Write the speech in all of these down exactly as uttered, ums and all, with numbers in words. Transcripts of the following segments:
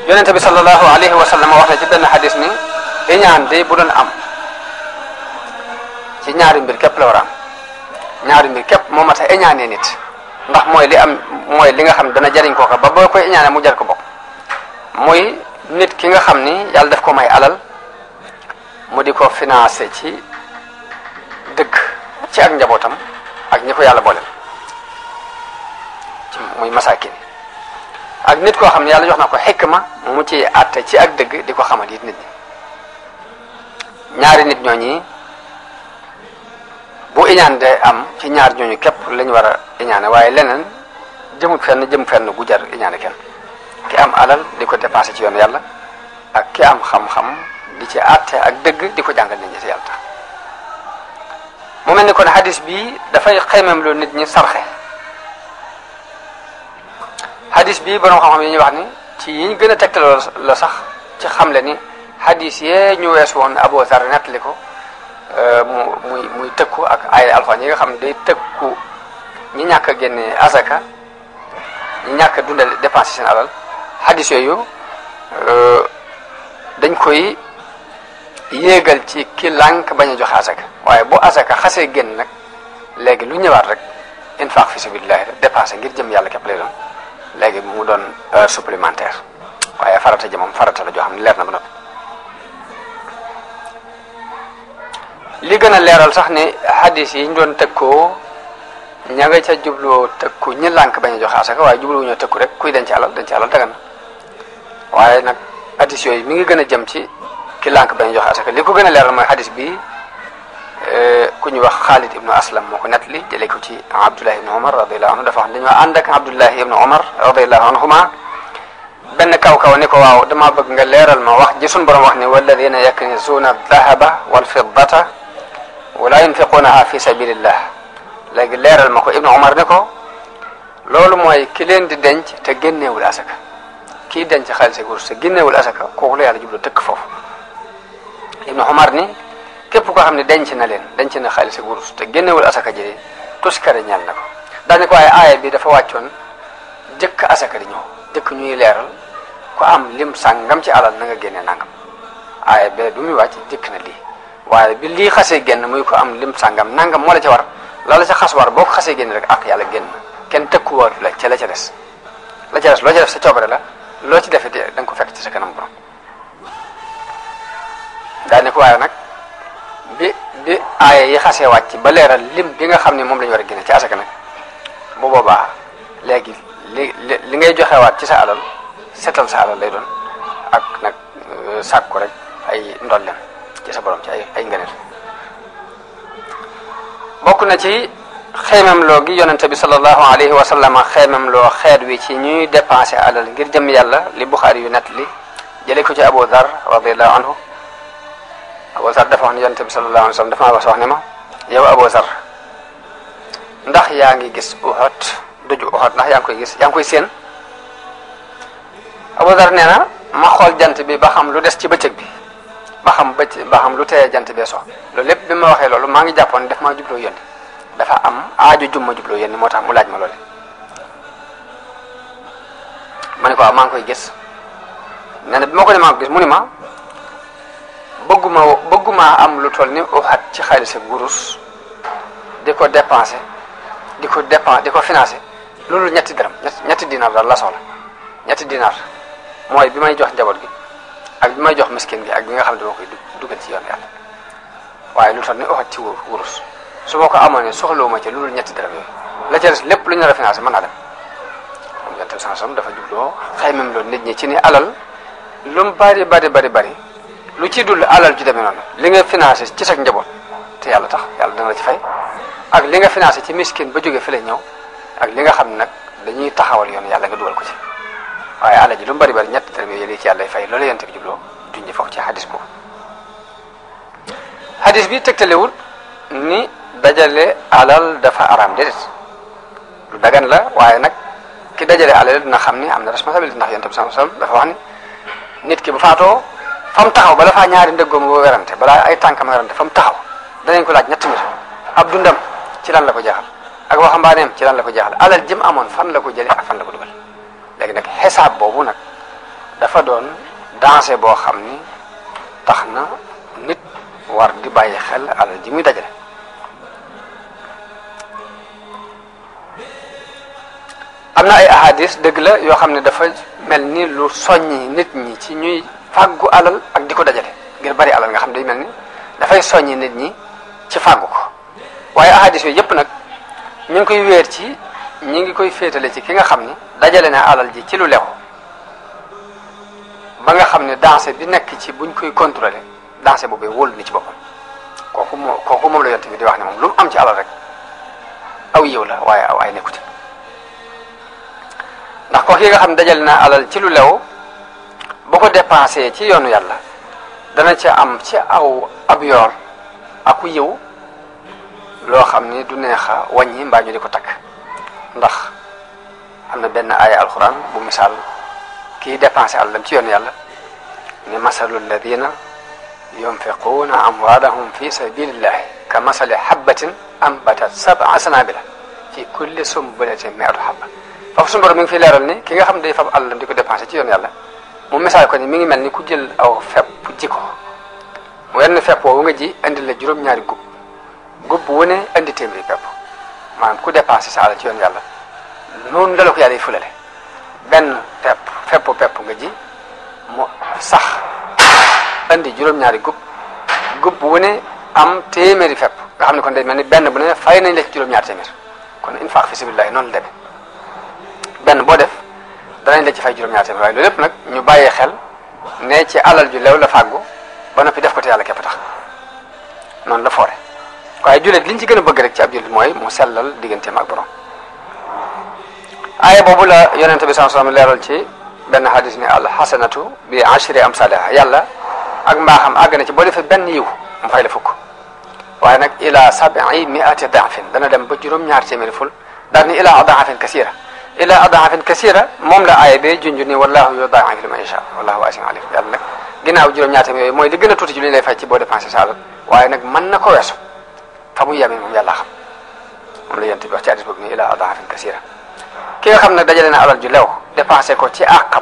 yonente bi sallallahu alayhi wa sallam wax na ci benn xadis ni iñaan de bu doon am ci ñaari mbir képp la war a am ñaari mbir képp moo mat a iñaanee nit ndax mooy li am mooy li nga xam dana jariñ kooka ba boo koy iñaane mu jar ko bopp muy nit ki nga xam ni yàlla daf ko may alal mu di ko financé ci dëgg ci ak njabootam ak ñi ko yàlla booleel ci muy masaakin ak nit koo xam ne yàlla jox na ko xikma mu ci àtte ci ak dëgg di ko xamal it nit ñi ñaari nit ñooñi bu iñaan de am ci ñaar ñooñu képp lañu war a iñaane waaye leneen jëmut fenn jëm fenn gu jar iñaane kenn ki am alal di ko dépensé ci yoonu yàlla ak ki am xam-xam di ci àtte ak dëgg di ko jàngal nit ñi ci yàlla tax mu mel ni kon hadis bi dafay xaymam loo nit ñi sarxe hadis bi borom xam-xam yi ñuy wax ni ci yi ñu gën a tegtaloo la sax ci xamle ni hadis yee ñu wees woon Abu Zar nettali ko mu muy muy tëkku ak ay alxuraan yi nga xam ne day tëkku ñi ñàkk a génne asaka ñi ñàkk a dundal dépense seen alal hadis yooyu dañ koy yéegal ci ki lànk bañ a joxe asaka waaye bu asaka xasee génn nag léegi lu ñëwaat rek infaq fi sabilillah dépensé ngir jëm yàlla képp lay doon léegi mu doon supplémentaire waaye farata ji moom farata la joo xam ne leer na ba noppi li gën a leeral sax ni hadis yi ñu doon tëkkoo ña nga ca jubloo tëkku ñi lànk bañ a joxe asaka waaye jubluwuñoo tëkku rek kuy denc alal denc alal dagan na waaye nag hadis yooyu mi ngi gën a jëm ci ki lànk bañ a joxe asaka li ko gën a leeral mooy hadis bi ku ñu wax Xaalid ibnu Aslam moo ko nettali jëlee ko ci Abdullahi ibnu Omar radiyallahu anhu dafa wax dañoo ànd ak Abdullahi ibnu Omar radiyallahu anhuma benn kaw kaw ni ko waaw dama bëgg nga leeral ma wax ji suñu borom wax ni walladina yaknizuna dahaba wal fiddata wala yunfiqunaha fi sabilillah léegi leeral ma ko ibnu Omar ni ko loolu mooy ki leen di denc te génneewul asaka kii denc xaalis ak wurus te génneewul asaka kooku la yàlla jublu tëkk foofu ibnu Omar ni képp koo xam ne denc na leen denc na xaalis ak wurus te génnewul asaka ji tuskare ñal na ko daane ko waaye aaya bi dafa wàccoon jëkk asaka di ñëw jëkk ñuy leeral ku am lim sàngam ci alal na nga génne nangam aaya bi du muy wàcc jëkk na lii waaye bi lii xasee génn muy ko am lim sàngam nangam moo la ca war la la ca xas war boo ko xasee génn rek ak yàlla génn kenn tëkkuwaatu la ca la ca des la ca des loo ca def sa coobare la loo ci defee da nga ko fekk ci sa kanam borom daane ko waaye nag bi bi aaya yi xasee wàcc ba leeral lim bi nga xam ne moom la ñu war a génne ci asaka nag bu boobaa léegi li li ngay joxewaat ci sa alal setal sa alal lay doon ak nag sàkku rek ay ndolleen ci sa borom ci ay ay ngëneel bokk na ci xeymam loo gi yonente bi sallallahu alayhi wa sallam xeymam loo xeet wi ci ñuy dépensé alal ngir jëm yàlla li Buxaari yu nett li jële ko ci Abu Dhar radiyallahu anhu Abu Zar dafa wax ne yonent bi sallallahu alayhi wa sallam dafa maa wax ne ma yow Abu Zar ndax yaa ngi gis Uhud doju Uhud ndax yaa ngi koy gis yaa ngi koy séen Abu Zar nee na ma xool jant bi ba xam lu des ci bëccëg bi ba xam bëcc ba xam lu teye jant bee so loolu lépp bi ma waxee loolu maa ngi jàppoon daf maa jubloo yónni dafa am aaju jum ma jubloo yónni moo tax mu laaj ma loole ma ne ko waaw maa ngi koy gis nee na bi ma ko ne maa ngi gis mu ni ma bëgguma bëgguma am lu toll ni Uhud ci xaalis ak gurus di ko dépensé di ko dépense di ko financé loolu ñetti dërëm ñetti dinaar daal la soxla ñetti dinaar mooy bi may jox njaboot gi ak bi may jox miskin gi ak bi nga xam ne dama koy dugal ci yoon yàlla waaye lu toll ni Uhud ci gurus su ma ko amoon ne soxlawuma ci loolu ñetti dërëm yooyu la ca des lépp lu ñu nar a financé mën naa dem am yonte sansom dafa jubloo xëy même loolu nit ñi ci ni alal lu mu bari bari bari bari lu ci dul alal ju demee noonu li nga financé ci sa njaboot te yàlla tax yàlla dana la ci fay ak li nga financé ci miskin ba jógee fi lay ñëw ak li nga xam ne nag dañuy taxawal yoon yàlla nga dugal ko ci waaye alal ji lu mu bari bari ñetti dërëm yooyu li ci yàlla fay loolu yonte bi jubloo junñi foofu ci hadis boobu hadis bi tegtalewul ni dajale alal dafa araam déedéet lu dagan la waaye nag ki dajale alal dina xam ni am na responsabilité ndax yonte bi sallallahu alayhi wasallam dafa wax ni nit ki bu faatoo fa mu taxaw bala faa ñaari ndëggoom boo werante balaa ay tànkam werante fa mu taxaw danañ ko laaj ñetti mbir ab dundam ci lan la ko jeexal ak waxambaaneem ci lan la ko jeexal alal jëm amoon fan la ko jëlee ak fan la ko dugal léegi nag xisaab boobu nag dafa doon danger boo xam ni tax na nit war di bàyyi xel alal ji muy dajale am na ay ahadis dëgg la yoo xam ne dafa mel ni lu soññi nit ñi ci ñuy fàggu alal ak di ko dajale ngir bari alal nga xam ne day mel ni dafay soññi nit ñi ci fàggu ko waaye ahadis yooyu yëpp nag ñu ngi koy wéer ci ñi ngi koy féetale ci ki nga xam ni dajale na alal ji ci lu lew ba nga xam ne danger bi nekk ci buñ koy contrôler danger boobu wóolu ni ci boppam kooku moo kooku moom la yonte bi di wax ne moom lu mu am ci alal rek aw yiw la waaye aw ay nekkuti ndax kooku yi nga xam ne dajale na alal ci lu lew bu ko dépensé ci yoonu yàlla dana ca am ci aw ab yoor aku yiw loo xam ni du neexa wàññi mbaa ñu di ko takk ndax am na benn aaya alquran bu misaal kii dépensé àllam ci yoonu yàlla ni masalu alladina yunfiquuna amwaalahum fi sabilillahi ka masali habbatin ambatat sab'a sanabila fi kulli sumbulatin mi'atu habba foofu suñu borom mi ngi fi leeral ni ki nga xam ne day fab àllam di ko dépensé ci yoonu yàlla mu misaal ko ni mi ngi mel ni ku jël aw fepp ji ko wenn fepp woowu nga ji indi la juróom-ñaari gub gub bu wane indi téeméeri pepp maanaam ku dépensé sa àll ci yoon yàlla noonu la la ko yàlla yi fulale benn pepp feppu pepp nga ji mu sax indi juróom-ñaari gub gub bu wane am téeméeri fepp nga xam ne kon day mel ni benn bu ne fay nañ la ci juróom-ñaari téeméer kon infaq fi sabilillah noonu la demee benn boo def danañ la ci fay juróom-ñaari téeméer waaye loolu lépp nag ñu bàyyee xel ne ci alal ju lew la fàggu ba noppi def ko te yàlla képp tax noonu la foore waaye jullit liñ ci gën a bëgg rek ci ab jullit mooy mu sellal digganteem ak borom aaya boobu la yonente bi sallallahu alayhi wasallam leeral ci benn hadis ni al hasanatu bi ashri amsalha yàlla ak mbaaxam àgg na ci boo defee benn yiw mu fay la fukk waaye nag ila sab'i mi'ati da'fin dana dem ba juróom-ñaar téeméeri ful daal ni ila ad'afin kasira ila ad'afin kasira moom la aaya bi junj ni wallahu yudaa'ifu liman yasha wallahu wasi'un alim yàlla nag ginnaaw juróom-ñaar téeméer yooyu mooy li gën a tuuti ci li ñu lay fay ci boo dépensé sa alal waaye nag mën na ko weesu fa muy yemee moom yàlla xam moom la yent bi wax ci hadis boobu ni ila ad'afin kasira ki nga xam ne dajale na alal ju lew dépensé ko ci àqam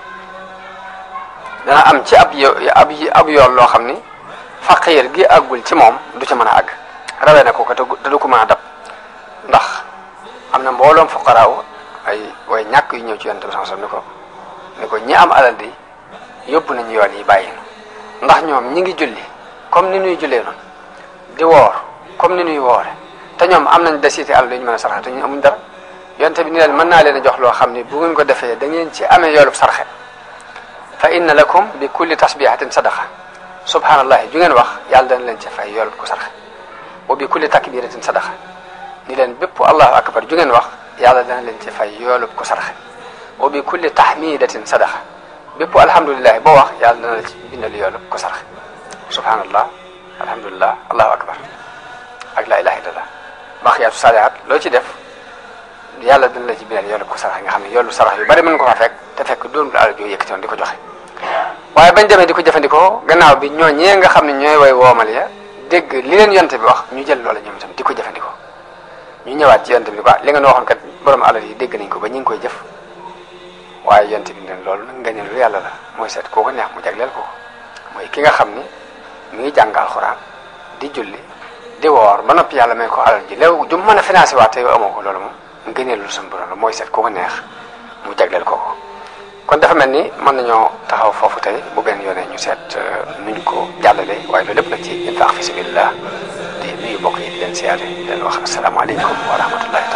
dana am ci ab yo ab ab yoon loo xam ni faqiir gi àggul ci moom du ca mën a àgg rawee na ko ko te du ko mën a dab ndax am na mbooloom fuqaraaw ay way ñàkk yu ñëw ci yonent bi sallallahu alayhi wasallam ni ko ni ko ñi am alal di yóbbu nañu yoon yi bàyyi nu ndax ñoom ñi ngi julli comme ni nuy jullee noonu di woor comme ni nuy woore te ñoom am nañ desité alal yu ñu mën a sarxe te ñu amuñ dara yonte bi ni leen mën naa leen a jox loo xam ni bu ngeen ko defee da ngeen ci amee yoolub sarxe fa inna lakum bi kulli tasbihatin sadaqa subhanallahi ju ngeen wax yàlla dana leen ci fay yoolub ko sarxe wa bi kulli takbiratin sadaqa ni leen bépp allahu akbar ju ngeen wax yàlla dana leen ci fay yoolub ko sarxe wa bi kulli tahmidatin sadaqa bépp alhamdulilah boo wax yàlla dana la ci bindal yoolub ko sarxe subhanallah alhamdulillah allahu akbar ak la ilaha illallah baqiyaatu saalihaat loo ci def yàlla dina la ci bindal yoolu ko sarax nga xam ne yoolu sarax yu bari mën nga ko fa fekk te fekk doonul alal joo yëkkati woon di ko joxe waaye bañ demee di ko jëfandikoo gannaaw bi ñoo ñee nga xam ne ñooy way woomal ya dégg li leen yonte bi wax ñu jël loola ñoom itam di ko jëfandikoo ñu ñëwaat ci yonte bi quoi li nga waxoon kat borom alal yi dégg nañ ko ba ñu ngi koy jëf waaye yonte bi leen loolu nag nga ne lu yàlla la mooy seet koo ko neex mu jagleel ko mooy ki nga xam ni mi ngi jàng alxuraan di julli di woor ba noppi yàlla may ko alal ji léew ju mën a financé waat te yow amoo ko loolu moom ngëneelu suñu borom la mooy seet ku ko neex mu jagleel ko ko kon dafa mel ni mën nañoo taxaw foofu tey bu benn yoonee ñu seet nuñ ko jàllale waaye loolu lépp nag ci infaq fi sabilillah di nuyu bokk yi di leen siyaare di leen wax asalaamaaleykum wa rahmatullah